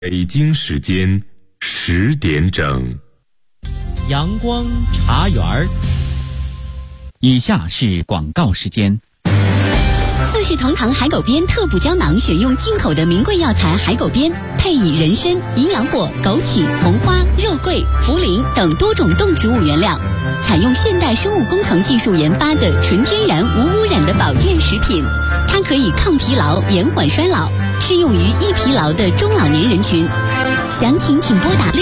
北京时间10点整， 阳光茶园儿。以下是广告时间。 四世同堂海狗鞭特补胶囊选用进口的名贵药材海狗鞭，配以人参、营养果、枸杞、红花、肉桂、茯苓等多种动植物原料，采用现代生物工程技术研发的纯天然无污染的保健食品。它可以抗疲劳、延缓衰老，适用于易疲劳的中老年人群。详情请拨打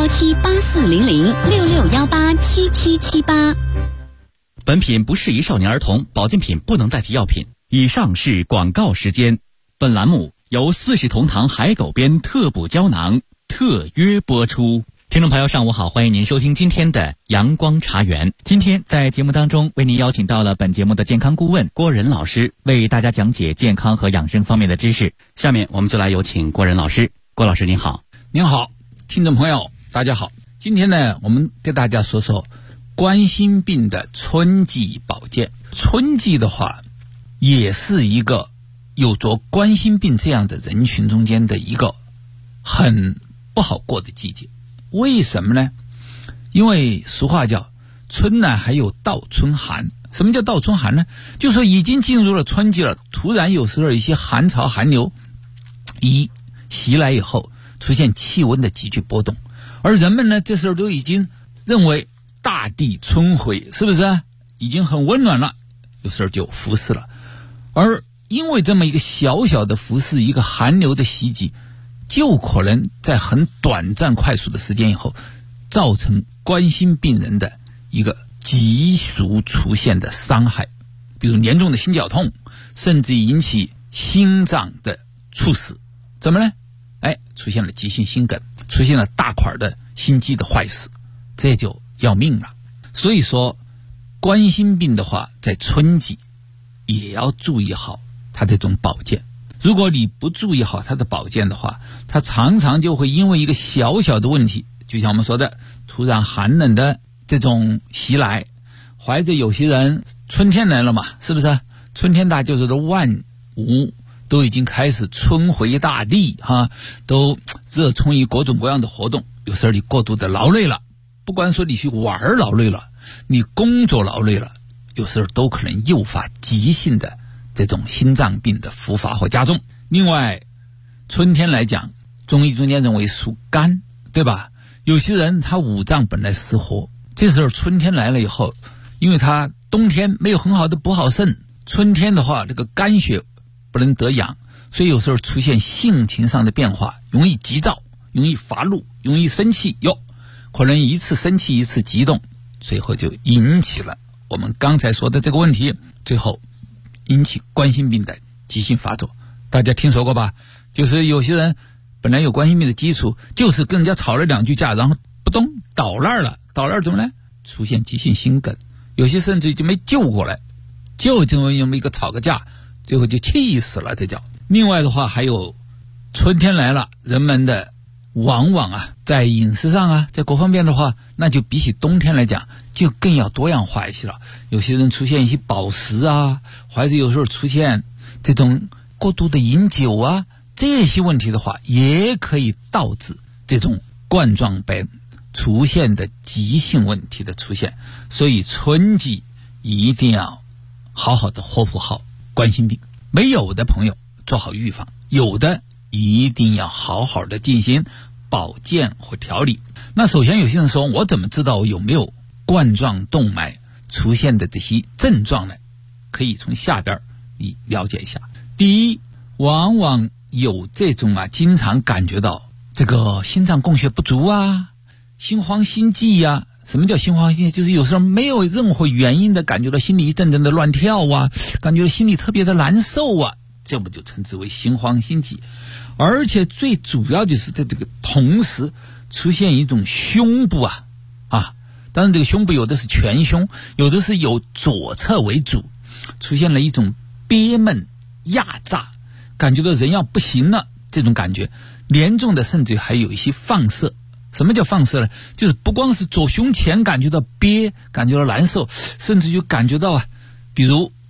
6617840066187778。 本品不适宜少年儿童，保健品不能代替药品。以上是广告时间。本栏目由四世同堂海狗鞭特补胶囊特约播出。听众朋友上午好，欢迎您收听今天的阳光茶园。今天在节目当中为您邀请到了本节目的健康顾问郭仁老师，为大家讲解健康和养生方面的知识。下面我们就来有请郭仁老师。郭老师您好。 您好，听众朋友大家好。今天呢，我们给大家说说冠心病的春季保健。春季的话也是一个有着冠心病这样的人群中间的一个很不好过的季节。为什么呢？因为俗话叫春呢还有倒春寒。什么叫倒春寒呢？就是说已经进入了春季了，突然有时候一些寒潮寒流一袭来以后，出现气温的急剧波动，而人们呢这时候都已经认为大地春回，是不是已经很温暖了，有时候就伏视了。而因为这么一个小小的伏视，一个寒流的袭击，就可能在很短暂快速的时间以后，造成冠心病人的一个急速出现的伤害，比如严重的心绞痛，甚至引起心脏的猝死。怎么呢？出现了急性心梗，出现了大块的心肌的坏死，这就要命了。所以说冠心病的话，在春季也要注意好它这种保健。如果你不注意好它的保健的话，它常常就会因为一个小小的问题，就像我们说的突然寒冷的这种袭来，怀着有些人春天来了嘛，是不是春天大就是万物都已经开始春回大地都热衷于各种各样的活动。有时候你过度的劳累了，不管说你去玩劳累了，你工作劳累了，有时候都可能诱发急性的这种心脏病的复发或加重。另外春天来讲，中医中间认为属肝，对吧？有些人他五脏本来失活，这时候春天来了以后，因为他冬天没有很好的补好肾，春天的话这个肝血不能得养，所以有时候出现性情上的变化，容易急躁，容易发怒，容易生气可能一次生气一次激动，最后就引起了我们刚才说的这个问题，最后引起冠心病的急性发作。大家听说过吧？就是有些人本来有冠心病的基础，就是跟人家吵了两句架，然后不动倒那儿了，倒那儿怎么呢？出现急性心梗，有些甚至就没救过来，就这么一个吵个架，最后就气死了，这叫。另外的话还有春天来了，人们的往往在饮食上在各方面的话，那就比起冬天来讲就更要多样化一些了。有些人出现一些饱食或者有时候出现这种过度的饮酒这些问题的话，也可以导致这种冠状病出现的急性问题的出现。所以春季一定要好好的呵护好冠心病。没有的朋友做好预防，有的一定要好好的进行保健和调理。那首先有些人说，我怎么知道我有没有冠状动脉出现的这些症状呢？可以从下边你了解一下。第一，往往有这种经常感觉到这个心脏供血不足心慌心悸什么叫心慌心悸？就是有时候没有任何原因的感觉到心里一阵阵的乱跳感觉到心里特别的难受这不就称之为心慌心悸。而且最主要就是在这个同时出现一种胸部当然这个胸部有的是全胸，有的是有左侧为主，出现了一种憋闷压榨，感觉到人要不行了这种感觉。严重的甚至还有一些放射。什么叫放射呢？就是不光是左胸前感觉到憋，感觉到难受，甚至就感觉到比如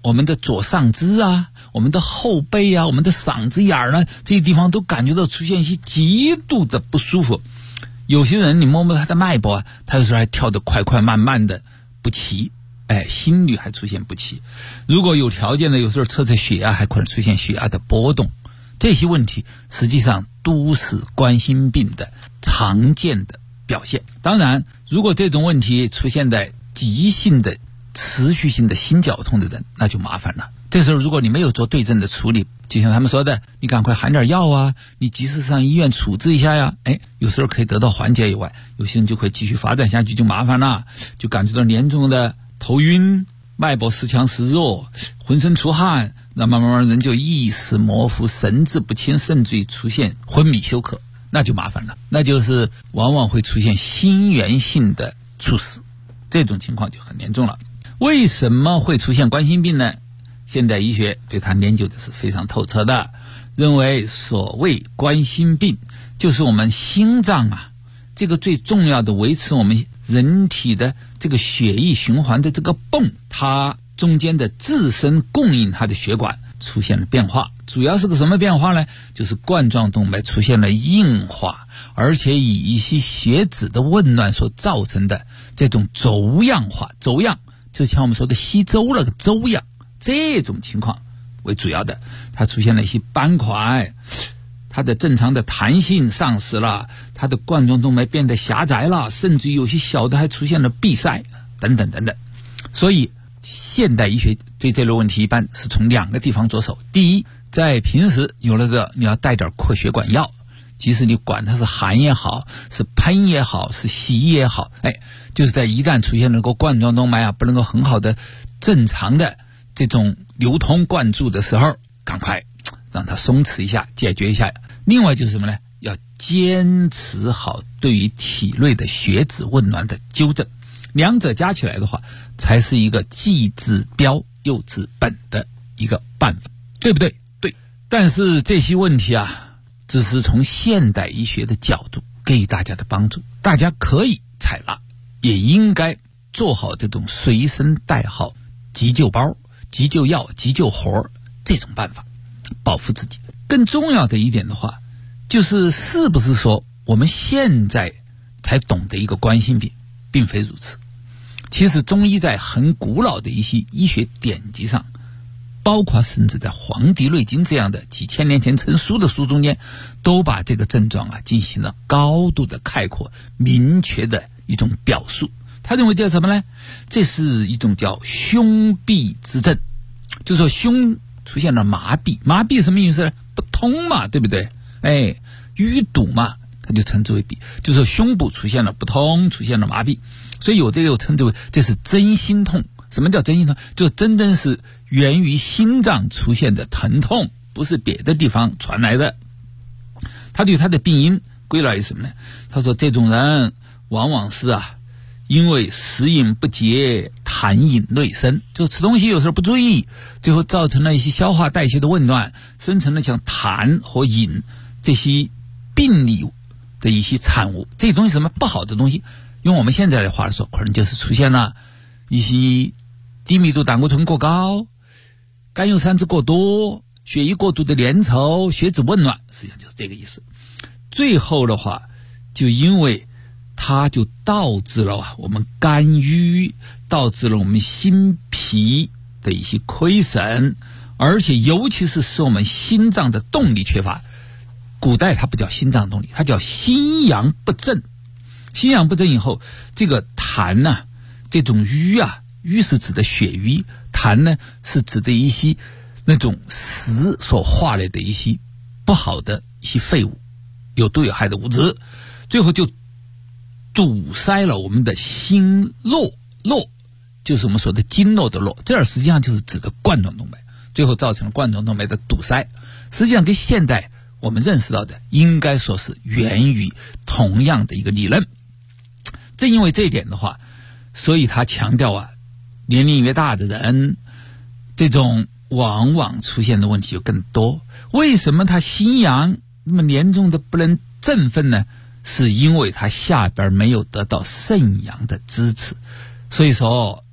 我们的左上肢啊，我们的后背啊，我们的嗓子眼儿呢，这些地方都感觉到出现一些极度的不舒服。有些人你摸摸他的脉搏啊，他有时候还跳得快快慢慢的不齐，心率还出现不齐。如果有条件的，有时候测血压还可能出现血压的波动。这些问题实际上都是冠心病的常见的表现。当然，如果这种问题出现在急性的持续性的心绞痛的人，那就麻烦了。这时候如果你没有做对症的处理，就像他们说的，你赶快含点药啊，你及时上医院处置一下呀，有时候可以得到缓解以外，有些人就会继续发展下去，就麻烦了，就感觉到严重的头晕、脉搏时强时弱、浑身出汗，那慢慢人就意识模糊、神志不清，甚至于出现昏迷休克，那就麻烦了，那就是往往会出现心源性的猝死，这种情况就很严重了。为什么会出现冠心病呢？现代医学对它研究的是非常透彻的，认为所谓冠心病就是我们心脏啊，这个最重要的维持我们人体的这个血液循环的这个泵，它中间的自身供应它的血管出现了变化。主要是个什么变化呢？就是冠状动脉出现了硬化，而且以一些血脂的紊乱所造成的这种粥样化，粥样就像我们说的稀粥那个粥样，这种情况为主要的。它出现了一些斑块，它的正常的弹性丧失了，它的冠状动脉变得狭窄了，甚至于有些小的还出现了闭塞等等等等。所以现代医学对这类问题一般是从两个地方着手。第一，在平时有了个你要带点扩血管药，即使你管它是含也好，是喷也好，是吸也好，就是在一旦出现了个冠状动脉不能够很好的正常的这种流通灌注的时候，赶快让它松弛一下，解决一下。另外就是什么呢？要坚持好对于体内的血脂紊乱的纠正，两者加起来的话，才是一个既治标又治本的一个办法，对不对？对。但是这些问题只是从现代医学的角度给予大家的帮助，大家可以采纳，也应该做好这种随身带好急救包、急救药、急救活这种办法，保护自己。更重要的一点的话，是不是说我们现在才懂得一个冠心病？并非如此。其实中医在很古老的一些医学典籍上，包括甚至在《黄帝内经》这样的几千年前成书的书中间，都把这个症状进行了高度的概括、明确的一种表述。他认为叫什么呢？这是一种叫胸痹之症，就是说胸出现了麻痹。麻痹什么意思呢？不通嘛，对不对？淤堵嘛，它就称之为痹，就是说胸部出现了不通，出现了麻痹。所以有的又称之为这是真心痛。什么叫真心痛？就真正是源于心脏出现的疼痛，不是别的地方传来的。他对他的病因归纳于什么呢？他说这种人往往是因为食饮不节，痰饮内生，就吃东西有时候不注意，最后造成了一些消化代谢的紊乱，生成了像痰和饮这些病理的一些产物。这些东西什么不好的东西，用我们现在的话说，可能就是出现了一些低密度胆固醇过高、甘油三酯过多、血液过度的粘稠、血脂紊乱，实际上就是这个意思。最后的话，就因为它就导致了我们肝郁，导致了我们心脾的一些亏损，而且尤其是使我们心脏的动力缺乏。古代它不叫心脏动力，它叫心阳不振。心阳不振以后，这个痰这种瘀瘀是指的血瘀，痰呢是指的一些那种食所化来的一些不好的一些废物，有毒有害的物质，最后就堵塞了我们的心络，络就是我们说的经络的络，这儿实际上就是指的冠状动脉，最后造成了冠状动脉的堵塞。实际上跟现代我们认识到的应该说是源于同样的一个理论。正因为这一点的话，所以他强调年龄越大的人，这种往往出现的问题就更多。为什么他心阳那么严重的不能振奋呢？是因为他下边没有得到肾阳的支持。所以说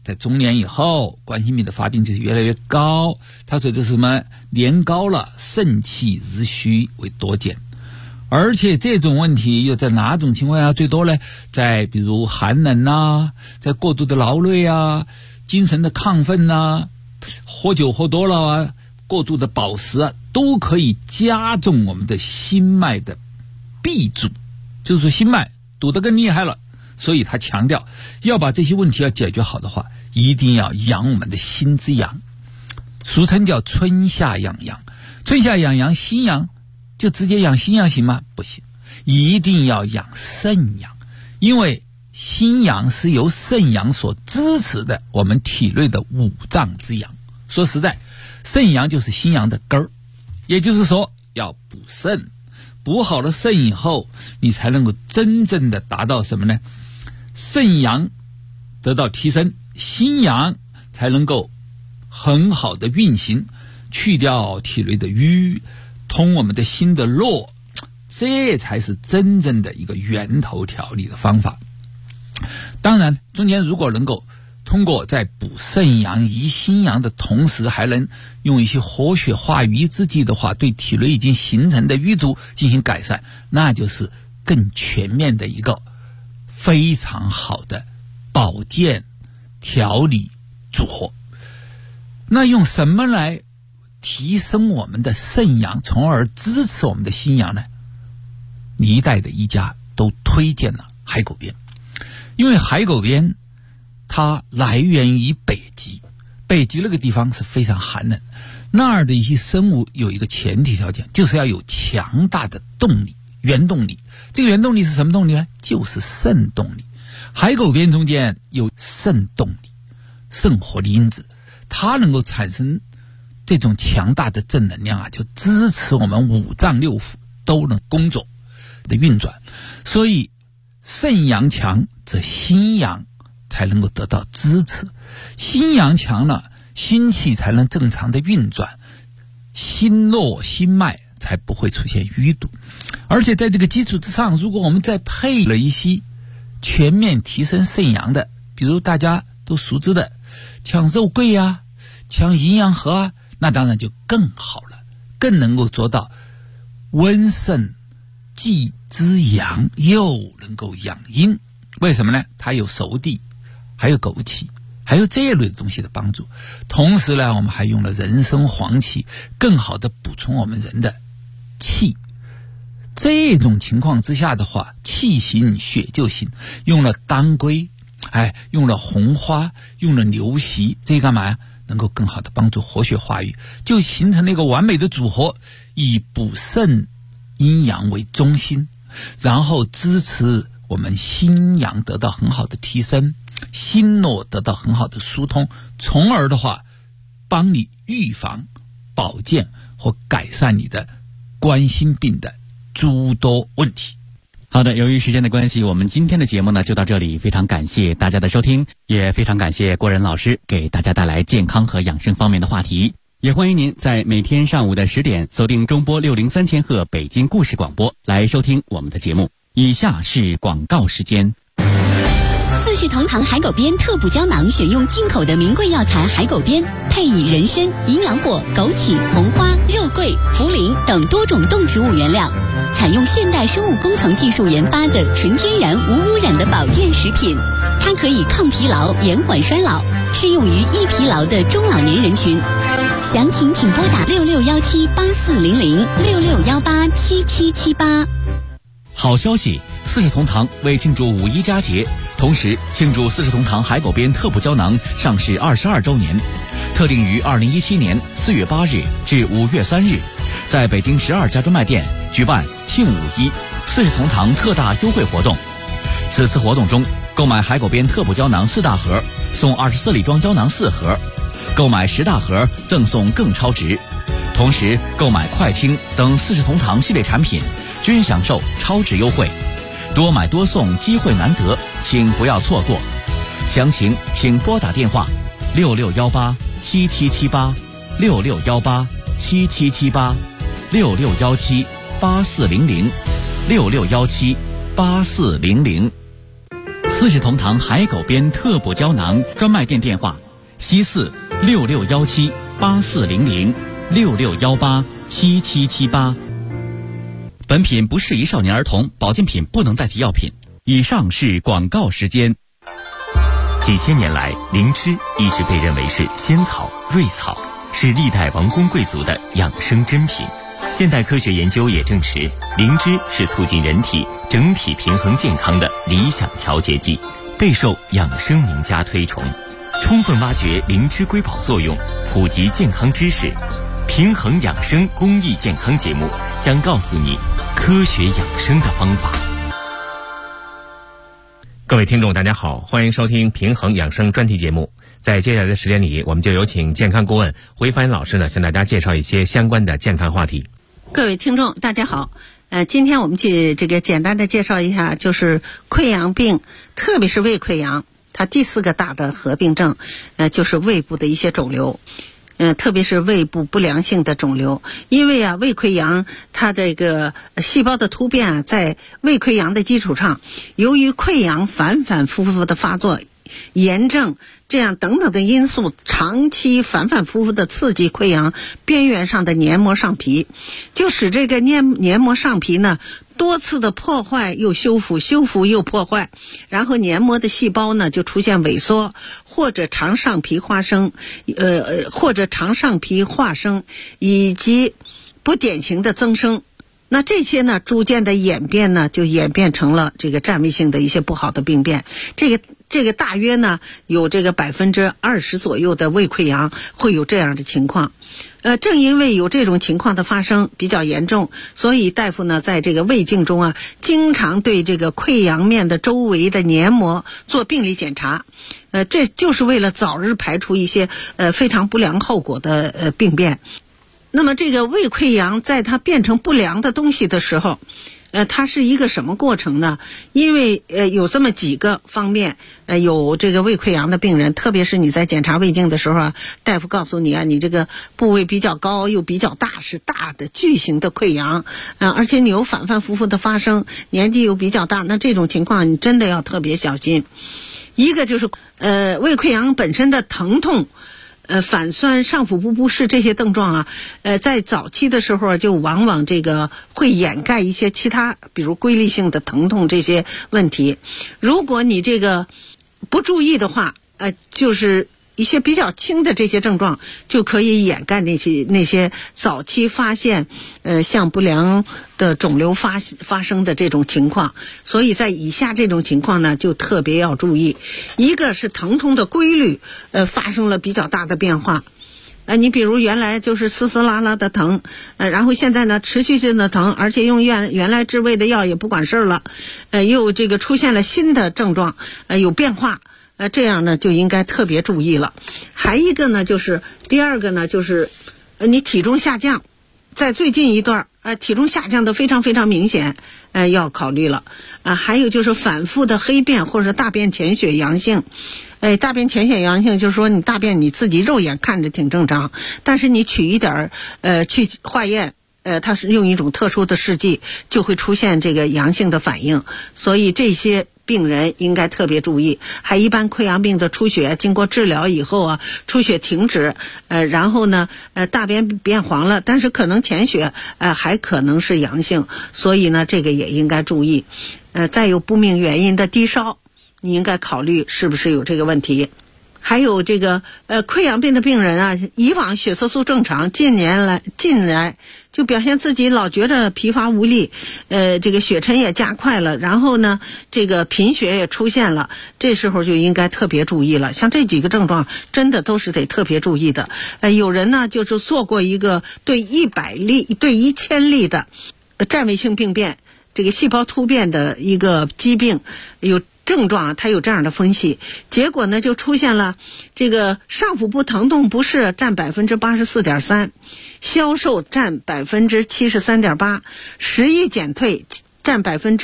在中年以后，冠心病的发病就是越来越高。他说的是什么？年高了，肾气日虚为多见。而且这种问题又在哪种情况下最多呢？在比如寒冷啊，在过度的劳累啊，精神的亢奋啊，喝酒喝多了啊，过度的饱食啊，都可以加重我们的心脉的闭阻，就是说心脉堵得更厉害了。所以他强调要把这些问题要解决好的话，一定要养我们的心之阳，俗称叫春夏养阳。春夏养阳，心阳就直接养心阳行吗？不行，一定要养肾阳，因为心阳是由肾阳所支持的我们体内的五脏之阳。说实在，肾阳就是心阳的根儿，也就是说要补肾，补好了肾以后，你才能够真正的达到什么呢？肾阳得到提升，心阳才能够很好的运行，去掉体内的瘀，通我们的心的络，这才是真正的一个源头调理的方法。当然中间如果能够通过在补肾阳益心阳的同时，还能用一些活血化瘀之剂的话，对体内已经形成的淤堵进行改善，那就是更全面的一个非常好的保健调理组合。那用什么来提升我们的肾阳，从而支持我们的心阳呢？历代的医家都推荐了海狗鞭，因为海狗鞭它来源于北极，北极那个地方是非常寒冷，那儿的一些生物有一个前提条件，就是要有强大的动力，原动力。这个原动力是什么动力呢？就是肾动力。海狗鞭中间有肾动力，肾活力因子，它能够产生这种强大的正能量啊，就支持我们五脏六腑都能工作的运转。所以肾阳强则心阳才能够得到支持，心阳强了，心气才能正常的运转，心络心脉才不会出现淤堵。而且在这个基础之上，如果我们再配了一些全面提升肾阳的，比如大家都熟知的像肉桂啊，像营养核啊，那当然就更好了，更能够做到温肾既之阳，又能够养阴。为什么呢？它有熟地，还有枸杞，还有这一类的东西的帮助。同时呢，我们还用了人参黄芪，更好的补充我们人的气。这种情况之下的话，气行血就行，用了当归，用了红花，用了牛膝，这干嘛呀？能够更好的帮助活血化瘀，就形成了一个完美的组合，以补肾阴阳为中心，然后支持我们心阳得到很好的提升，心络得到很好的疏通，从而的话帮你预防、保健或改善你的冠心病的诸多问题。 好的，由于时间的关系，我们今天的节目呢就到这里，非常感谢大家的收听，也非常感谢郭仁老师给大家带来健康和养生方面的话题。也欢迎您在每天上午的10点锁定中波603千赫北京故事广播来收听我们的节目。以下是广告时间。 四世同堂海狗鞭特补胶囊选用进口的名贵药材海狗鞭，配以人参、银狼果、枸杞、红花、肉桂、茯苓等多种动植物原料，采用现代生物工程技术研发的纯天然无污染的保健食品。它可以抗疲劳、延缓衰老，适用于易疲劳的中老年人群。详情请拨打6617840066187778。 好消息，四世同堂为庆祝五一佳节，同时庆祝四世同堂海狗鞭特补胶囊上市22周年，特定于2017年4月8日至5月3日，在北京12家专卖店举办庆五一四世同堂特大优惠活动。此次活动中，购买海狗鞭特补胶囊4大盒送24粒装胶囊4盒，购买10大盒赠送更超值。同时购买快清等四世同堂系列产品均享受超值优惠，多买多送，机会难得，请不要错过。详情请拨打电话66187778 66187778 66178400 66178400。 四世同堂海狗鞭特补胶囊专卖店电话：74 6617 8400 6618 7778。本品不适宜少年儿童，保健品不能代替药品。以上是广告时间。 几千年来，灵芝一直被认为是仙草、瑞草，是历代王公贵族的养生珍品。现代科学研究也证实，灵芝是促进人体整体平衡健康的理想调节剂，备受养生名家推崇。充分挖掘灵芝瑰宝作用，普及健康知识，平衡养生公益健康节目将告诉你科学养生的方法。 各位听众大家好，欢迎收听平衡养生专题节目。在接下来的时间里，我们就有请健康顾问回帆老师呢，向大家介绍一些相关的健康话题。 各位听众大家好，今天我们简单的介绍一下，就是溃疡病，特别是胃溃疡，它第4个大的合并症，就是胃部的一些肿瘤。特别是胃部不良性的肿瘤，因为胃溃疡它这个细胞的突变在胃溃疡的基础上，由于溃疡反反复复的发作、炎症这样等等的因素，长期反反复复的刺激溃疡边缘上的黏膜上皮，就使这个黏膜上皮呢多次的破坏又修复，修复又破坏，然后黏膜的细胞呢就出现萎缩，或者肠上皮化生，以及不典型的增生。那这些呢逐渐的演变呢，就演变成了这个占位性的一些不好的病变。这个大约呢有这个20%左右的胃溃疡会有这样的情况。正因为有这种情况的发生比较严重，所以大夫呢在这个胃镜中经常对这个溃疡面的周围的黏膜做病理检查，这就是为了早日排除一些非常不良后果的病变。那么这个胃溃疡在它变成不良的东西的时候，它是一个什么过程呢？因为有这么几个方面，有这个胃溃疡的病人，特别是你在检查胃镜的时候大夫告诉你你这个部位比较高又比较大，是大的巨型的溃疡，而且你有反反复复的发生，年纪又比较大，那这种情况你真的要特别小心。一个就是胃溃疡本身的疼痛。反酸、上腹部不适这些症状在早期的时候就往往这个会掩盖一些其他，比如规律性的疼痛这些问题。如果你这个不注意的话，就是一些比较轻的这些症状就可以掩盖那些早期发现像不良的肿瘤发生的这种情况。所以在以下这种情况呢就特别要注意。一个是疼痛的规律发生了比较大的变化，你比如原来就是丝丝拉拉的疼，然后现在呢持续性的疼，而且用原来治胃的药也不管事了，又这个出现了新的症状，有变化，这样呢就应该特别注意了。还一个呢就是第二个呢就是你体重下降，在最近一段体重下降的非常非常明显，要考虑了。还有就是反复的黑便或者大便潜血阳性。大便潜血阳性就是说你大便你自己肉眼看着挺正常，但是你取一点去化验，它是用一种特殊的试剂，就会出现这个阳性的反应。所以这些病人应该特别注意。还一般溃疡病的出血经过治疗以后出血停止，然后呢大便变黄了，但是可能潜血还可能是阳性，所以呢这个也应该注意。再有不明原因的低烧，你应该考虑是不是有这个问题。还有这个溃疡病的病人以往血色素正常，近来就表现自己老觉着疲乏无力，这个血沉也加快了，然后呢这个贫血也出现了，这时候就应该特别注意了。像这几个症状真的都是得特别注意的。有人呢就是做过一个对100例对1000例的占位性病变，这个细胞突变的一个疾病有症状，它有这样的分析，结果呢就出现了这个上腹部疼痛不适占 84.3%， 消瘦占 73.8%， 食欲减退占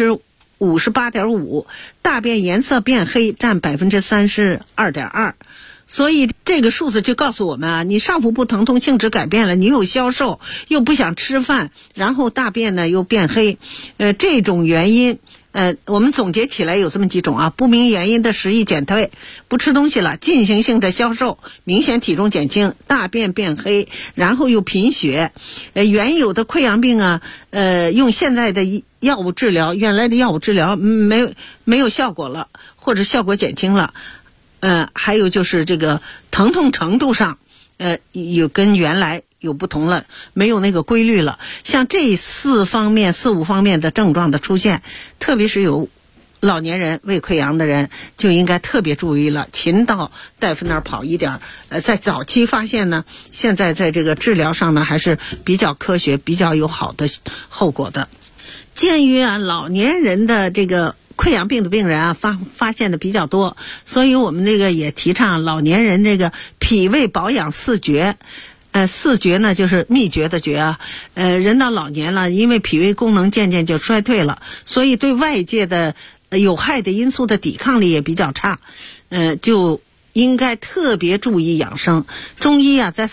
58.5%， 大便颜色变黑占 32.2%。所以这个数字就告诉我们你上腹部疼痛性质改变了，你有消瘦，又不想吃饭，然后大便呢又变黑，这种原因我们总结起来有这么几种啊：不明原因的食欲减退，不吃东西了，进行性的消瘦，明显体重减轻，大便变黑，然后又贫血。原有的溃疡病啊，用现在的药物治疗，原来的药物治疗没有效果了，或者效果减轻了。还有就是这个疼痛程度上，有跟原来有不同了，没有那个规律了。像这4、5方面的症状的出现，特别是有老年人胃溃疡的人，就应该特别注意了，勤到大夫那儿跑一点。在早期发现呢，现在在这个治疗上呢，还是比较科学、比较有好的后果的。鉴于老年人的这个溃疡病的病人发现的比较多，所以我们这个也提倡老年人这个脾胃保养4诀。4诀呢就是秘诀的诀啊。人到老年了，因为脾胃功能渐渐就衰退了，所以对外界的有害的因素的抵抗力也比较差，就应该特别注意养生。中医在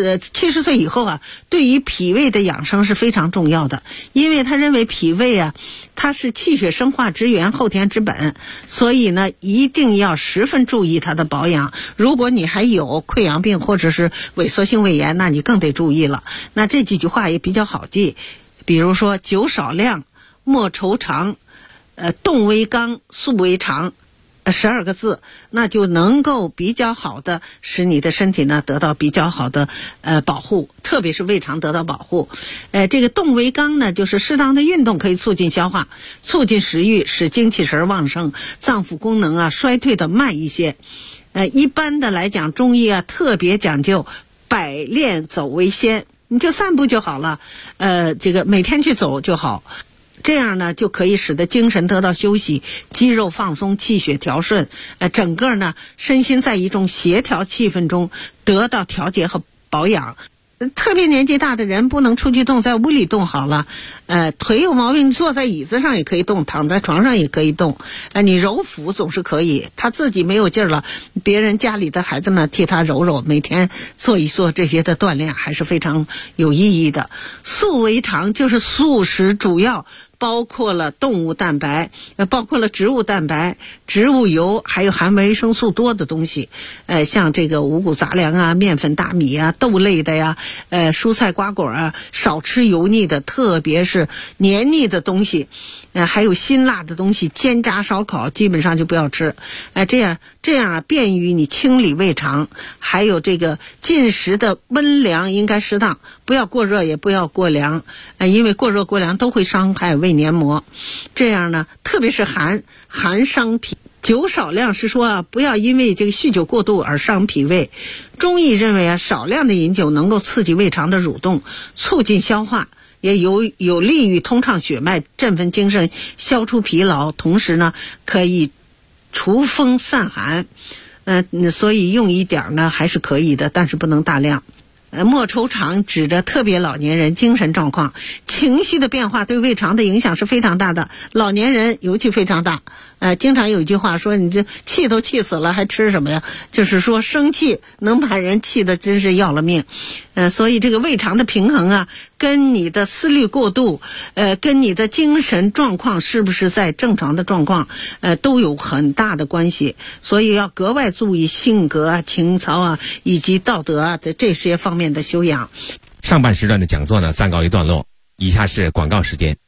70岁以后对于脾胃的养生是非常重要的，因为他认为脾胃它是气血生化之源，后天之本，所以呢一定要十分注意它的保养。如果你还有溃疡病或者是萎缩性胃炎，那你更得注意了。那这几句话也比较好记，比如说酒少量，莫愁肠，动为刚，素为常，12个字，那就能够比较好的使你的身体呢得到比较好的保护，特别是胃肠得到保护。这个动为刚呢，就是适当的运动可以促进消化，促进食欲，使精气神旺盛，脏腑功能衰退的慢一些。一般的来讲，中医特别讲究百练走为先，你就散步就好了，这个每天去走就好。这样呢，就可以使得精神得到休息，肌肉放松，气血调顺，整个呢身心在一种协调气氛中得到调节和保养。特别年纪大的人不能出去动，在屋里动好了。腿有毛病，坐在椅子上也可以动，躺在床上也可以动。你揉腹总是可以，他自己没有劲儿了，别人家里的孩子们替他揉揉，每天做一做这些的锻炼，还是非常有意义的。素为常，就是素食主要包括了动物蛋白，包括了植物蛋白、植物油，还有含维生素多的东西。像这个五谷杂粮面粉、大米豆类的呀，蔬菜瓜果少吃油腻的，特别是黏腻的东西，还有辛辣的东西，煎炸烧烤基本上就不要吃。这样便于你清理胃肠。还有这个进食的温凉应该适当，不要过热也不要过凉，因为过热过凉都会伤害胃黏膜。这样呢，特别是寒伤脾。酒少量是说不要因为这个酗酒过度而伤脾胃。中医认为少量的饮酒能够刺激胃肠的蠕动，促进消化，也有利于通畅血脉，振奋精神，消除疲劳，同时呢可以除风散寒。所以用一点呢还是可以的，但是不能大量。莫愁肠指着特别老年人精神状况、情绪的变化对胃肠的影响是非常大的，老年人尤其非常大。经常有一句话说，你这气都气死了还吃什么呀？就是说生气能把人气得真是要了命。所以这个胃肠的平衡跟你的思虑过度，跟你的精神状况是不是在正常的状况，都有很大的关系。所以要格外注意性格情操以及道德的这些方面的修养。 上半时段的讲座呢暂告一段落，以下是广告时间。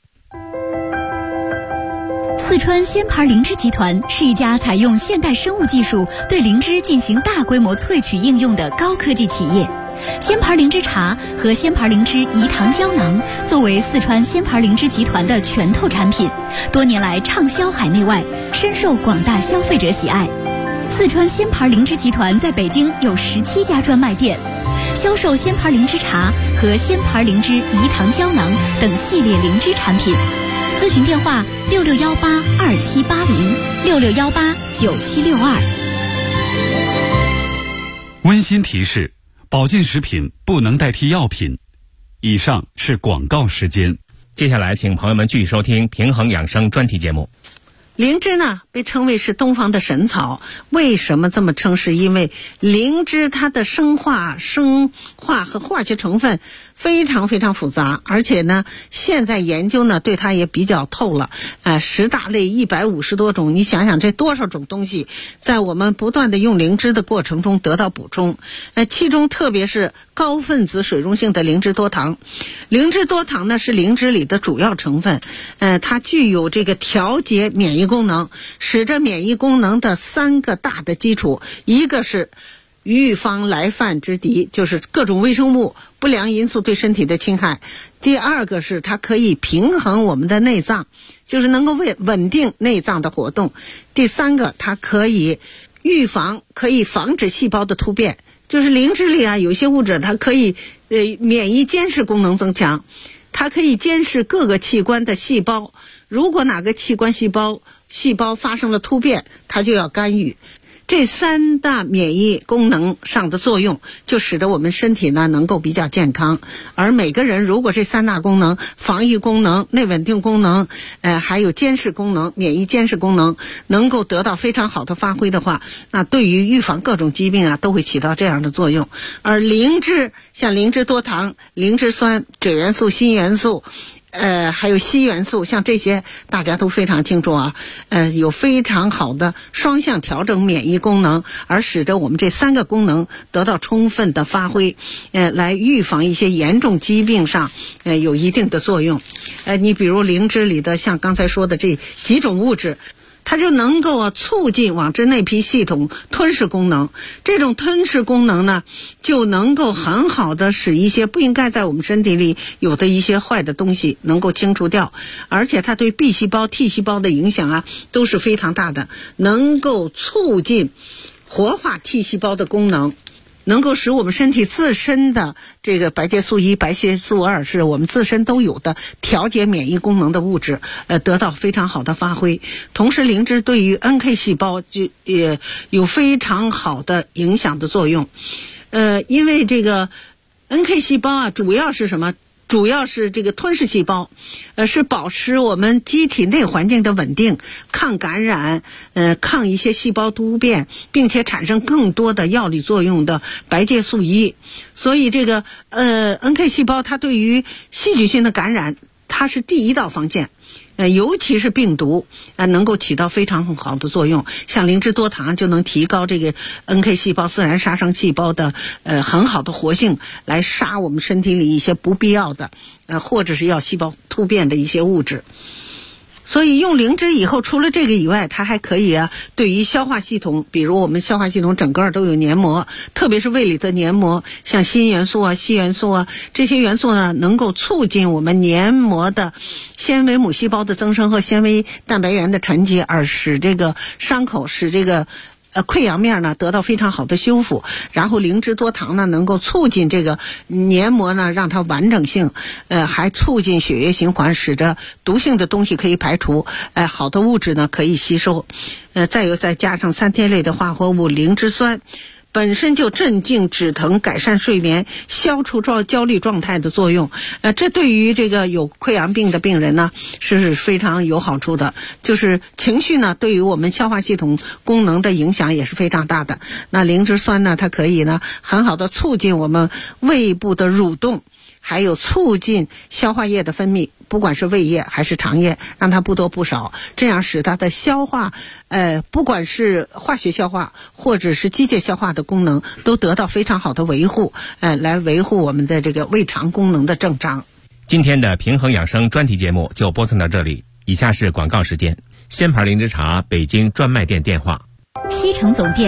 四川鲜牌灵芝集团是一家采用现代生物技术对灵芝进行大规模萃取应用的高科技企业。鲜牌灵芝茶和鲜牌灵芝饴糖胶囊作为四川鲜牌灵芝集团的拳头产品，多年来畅销海内外，深受广大消费者喜爱。四川鲜牌灵芝集团在北京有17家专卖店，销售鲜牌灵芝茶和鲜牌灵芝饴糖胶囊等系列灵芝产品。咨询电话6618278066189762。 温馨提示：保健食品不能代替药品。以上是广告时间。 接下来，请朋友们继续收听平衡养生专题节目。 灵芝呢被称为是东方的神草，为什么这么称？是因为灵芝它的生化和化学成分非常非常复杂，而且呢，现在研究呢对它也比较透了。10大类150多种，你想想这多少种东西，在我们不断的用灵芝的过程中得到补充。其中特别是高分子水溶性的灵芝多糖。灵芝多糖呢是灵芝里的主要成分，它具有这个调节免疫功能，使得免疫功能的3个大的基础，一个是预防来犯之敌，就是各种微生物不良因素对身体的侵害。第二个是它可以平衡我们的内脏，就是能够稳定内脏的活动。第三个，它可以预防，可以防止细胞的突变，就是灵芝里有一些物质它可以免疫监视功能增强，它可以监视各个器官的细胞，如果哪个器官细胞发生了突变，它就要干预。这3大免疫功能上的作用，就使得我们身体呢能够比较健康。而每个人如果这3大功能，防御功能、内稳定功能，还有监视功能、免疫监视功能，能够得到非常好的发挥的话，那对于预防各种疾病都会起到这样的作用。而灵芝，像灵芝多糖、灵芝酸、锗元素、锌元素，还有硒元素，像这些大家都非常清楚有非常好的双向调整免疫功能，而使得我们这3个功能得到充分的发挥，来预防一些严重疾病上有一定的作用。你比如灵芝里的像刚才说的这几种物质，它就能够促进网织内皮系统吞噬功能。这种吞噬功能呢，就能够很好的使一些不应该在我们身体里有的一些坏的东西能够清除掉，而且它对 B 细胞、T 细胞的影响都是非常大的，能够促进活化 T 细胞的功能，能够使我们身体自身的这个白介素1、白介素2是我们自身都有的调节免疫功能的物质，得到非常好的发挥。同时灵芝对于 NK 细胞也有非常好的影响的作用。因为这个 NK 细胞主要是什么？主要是这个吞噬细胞，是保持我们机体内环境的稳定，抗感染，抗一些细胞突变，并且产生更多的药理作用的白介素1。所以这个NK 细胞它对于细菌性的感染，它是第一道防线。尤其是病毒能够起到非常好的作用，像灵芝多糖就能提高这个 NK 细胞自然杀伤细胞的很好的活性，来杀我们身体里一些不必要的或者是要细胞突变的一些物质。所以用灵芝以后，除了这个以外，它还可以对于消化系统，比如我们消化系统整个都有黏膜，特别是胃里的黏膜，像锌元素硒元素这些元素呢，能够促进我们黏膜的纤维母细胞的增生和纤维蛋白原的沉积，而使这个伤口，使这个溃疡面呢得到非常好的修复。然后灵芝多糖呢能够促进这个黏膜呢让它完整性，还促进血液循环，使得毒性的东西可以排除，好的物质呢可以吸收。再加上3萜类的化合物灵芝酸，本身就镇静止疼、改善睡眠、消除焦虑状态的作用，这对于这个有溃疡病的病人呢是非常有好处的。就是情绪呢对于我们消化系统功能的影响也是非常大的。那灵芝酸呢，它可以呢很好的促进我们胃部的蠕动，还有促进消化液的分泌，不管是胃液还是肠液，让它不多不少，这样使它的消化不管是化学消化或者是机械消化的功能都得到非常好的维护，来维护我们的这个胃肠功能的正常。 今天的平衡养生专题节目就播送到这里，以下是广告时间。仙牌灵芝茶北京专卖店电话： 西城总店